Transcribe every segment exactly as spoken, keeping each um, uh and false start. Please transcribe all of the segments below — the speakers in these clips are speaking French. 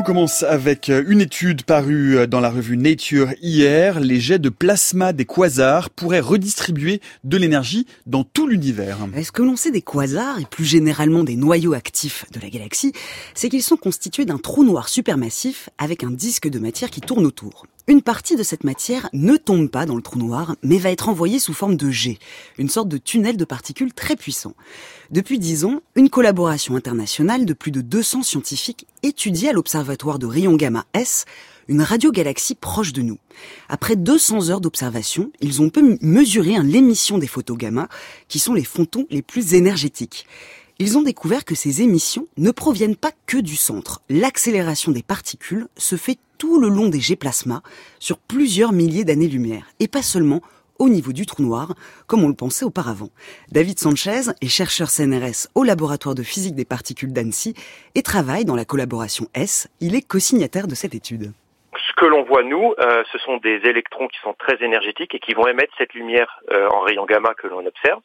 commence avec une étude parue dans la revue Nature hier. Les jets de plasma des quasars pourraient redistribuer de l'énergie dans tout l'univers. Ce que l'on sait des quasars, et plus généralement des noyaux actifs de la galaxie, c'est qu'ils sont constitués d'un trou noir supermassif avec un disque de matière qui tourne autour. Une partie de cette matière ne tombe pas dans le trou noir, mais va être envoyée sous forme de jet, une sorte de tunnel de particules très puissant. Depuis dix ans, une collaboration internationale de plus de deux cents scientifiques étudie à l'observatoire de rayons gamma S une radiogalaxie proche de nous. Après deux cents heures d'observation, ils ont pu mesurer hein, l'émission des photons gamma, qui sont les photons les plus énergétiques. Ils ont découvert que ces émissions ne proviennent pas que du centre. L'accélération des particules se fait tout le long des jets plasma, sur plusieurs milliers d'années-lumière, et pas seulement au niveau du trou noir, comme on le pensait auparavant. David Sanchez est chercheur C N R S au laboratoire de physique des particules d'Annecy et travaille dans la collaboration S. Il est co-signataire de cette étude. Ce que l'on voit, nous, euh, ce sont des électrons qui sont très énergétiques et qui vont émettre cette lumière euh, en rayons gamma que l'on observe.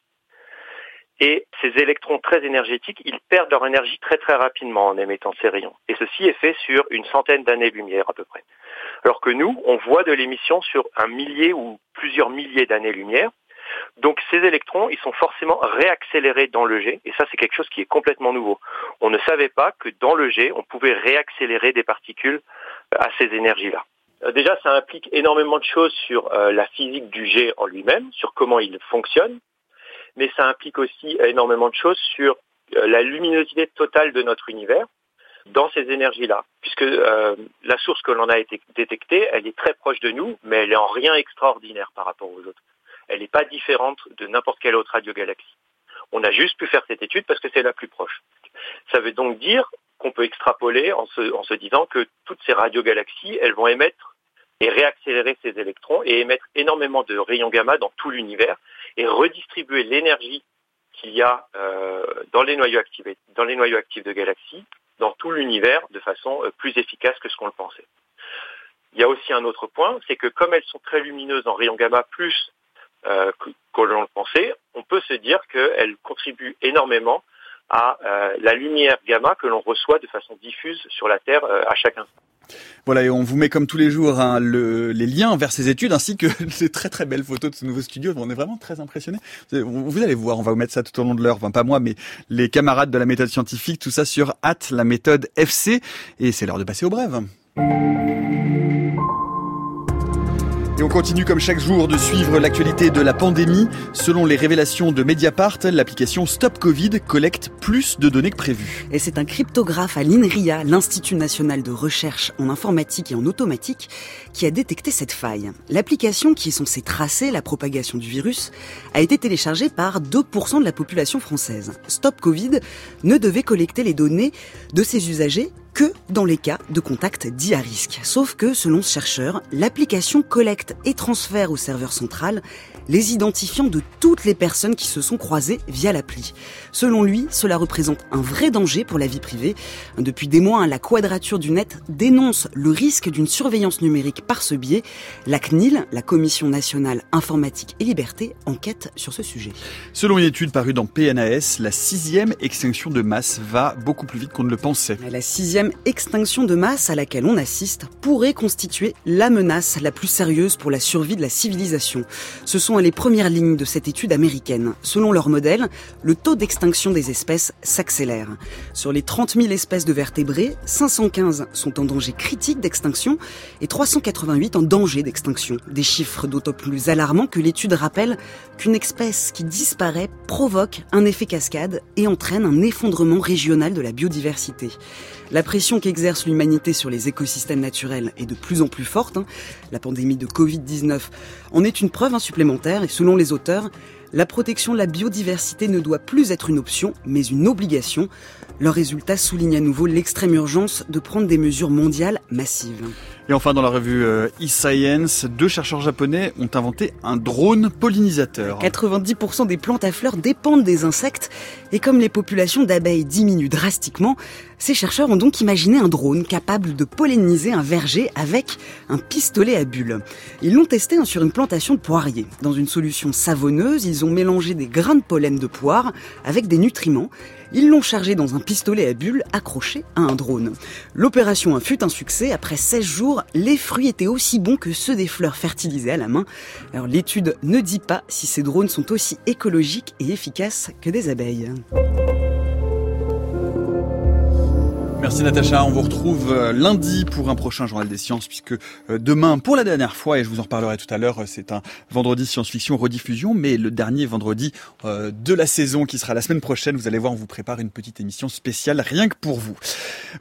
Et ces électrons très énergétiques, ils perdent leur énergie très très rapidement en émettant ces rayons. Et ceci est fait sur une centaine d'années-lumière à peu près. Alors que nous, on voit de l'émission sur un millier ou plusieurs milliers d'années-lumière. Donc ces électrons, ils sont forcément réaccélérés dans le jet. Et ça, c'est quelque chose qui est complètement nouveau. On ne savait pas que dans le jet, on pouvait réaccélérer des particules à ces énergies-là. Déjà, ça implique énormément de choses sur euh, la physique du jet en lui-même, sur comment il fonctionne. Mais ça implique aussi énormément de choses sur la luminosité totale de notre univers dans ces énergies-là. Puisque euh, la source que l'on a été détectée, elle est très proche de nous, mais elle est en rien extraordinaire par rapport aux autres. Elle n'est pas différente de n'importe quelle autre radiogalaxie. On a juste pu faire cette étude parce que c'est la plus proche. Ça veut donc dire qu'on peut extrapoler en se, en se disant que toutes ces radiogalaxies, elles vont émettre et réaccélérer ces électrons et émettre énormément de rayons gamma dans tout l'univers et redistribuer l'énergie qu'il y a euh, dans les noyaux actifs, dans les noyaux actifs de galaxies, dans tout l'univers de façon euh, plus efficace que ce qu'on le pensait. Il y a aussi un autre point, c'est que comme elles sont très lumineuses en rayons gamma plus euh, que, que l'on le pensait, on peut se dire qu'elles contribuent énormément à euh, la lumière gamma que l'on reçoit de façon diffuse sur la Terre euh, à chaque instant. Voilà, et on vous met comme tous les jours hein, le, les liens vers ces études ainsi que ces très très belles photos de ce nouveau studio. On est vraiment très impressionnés. Vous allez voir, on va vous mettre ça tout au long de l'heure. Enfin, pas moi, mais les camarades de la méthode scientifique. Tout ça sur at la méthode F C. Et c'est l'heure de passer au brève. Et on continue comme chaque jour de suivre l'actualité de la pandémie. Selon les révélations de Mediapart, l'application Stop Covid collecte plus de données que prévu. Et c'est un cryptographe à l'INRIA, l'Institut National de Recherche en Informatique et en Automatique, qui a détecté cette faille. L'application, qui est censée tracer la propagation du virus, a été téléchargée par deux pour cent de la population française. Stop Covid ne devait collecter les données de ses usagers que dans les cas de contact dits à risque. Sauf que, selon ce chercheur, l'application collecte et transfère au serveur central les identifiants de toutes les personnes qui se sont croisées via l'appli. Selon lui, cela représente un vrai danger pour la vie privée. Depuis des mois, la Quadrature du Net dénonce le risque d'une surveillance numérique par ce biais. La C N I L, la Commission nationale informatique et liberté, enquête sur ce sujet. Selon une étude parue dans P N A S, la sixième extinction de masse va beaucoup plus vite qu'on ne le pensait. La sixième extinction de masse à laquelle on assiste pourrait constituer la menace la plus sérieuse pour la survie de la civilisation. Ce sont les premières lignes de cette étude américaine. Selon leur modèle, le taux d'extinction des espèces s'accélère. Sur les trente mille espèces de vertébrés, cinq cent quinze sont en danger critique d'extinction et trois cent quatre-vingt-huit en danger d'extinction. Des chiffres d'autant plus alarmants que l'étude rappelle qu'une espèce qui disparaît provoque un effet cascade et entraîne un effondrement régional de la biodiversité. La pression qu'exerce l'humanité sur les écosystèmes naturels est de plus en plus forte. La pandémie de covid dix-neuf en est une preuve supplémentaire et selon les auteurs, la protection de la biodiversité ne doit plus être une option, mais une obligation. Leurs résultats soulignent à nouveau l'extrême urgence de prendre des mesures mondiales massives. Et enfin, dans la revue euh, eScience, deux chercheurs japonais ont inventé un drone pollinisateur. quatre-vingt-dix pour cent des plantes à fleurs dépendent des insectes. Et comme les populations d'abeilles diminuent drastiquement, ces chercheurs ont donc imaginé un drone capable de polliniser un verger avec un pistolet à bulles. Ils l'ont testé sur une plantation de poiriers. Dans une solution savonneuse, ils ont ils ont mélangé des grains de pollen de poire avec des nutriments. Ils l'ont chargé dans un pistolet à bulles accroché à un drone. L'opération fut un succès. Après seize jours, les fruits étaient aussi bons que ceux des fleurs fertilisées à la main. Alors l'étude ne dit pas si ces drones sont aussi écologiques et efficaces que des abeilles. Merci Natacha, on vous retrouve lundi pour un prochain Journal des Sciences, puisque demain, pour la dernière fois, et je vous en reparlerai tout à l'heure, c'est un vendredi science-fiction rediffusion, mais le dernier vendredi de la saison qui sera la semaine prochaine, vous allez voir, on vous prépare une petite émission spéciale rien que pour vous.